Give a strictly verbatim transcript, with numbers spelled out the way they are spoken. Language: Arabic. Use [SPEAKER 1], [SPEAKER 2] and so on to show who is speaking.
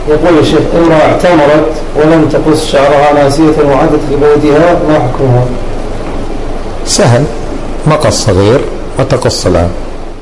[SPEAKER 1] يقول الشيخ: امرأة اعتمرت ولم تقص شعرها ناسية وعدت في بيتها، ما حكمها؟
[SPEAKER 2] سهل، مقص صغير وتقص الآن.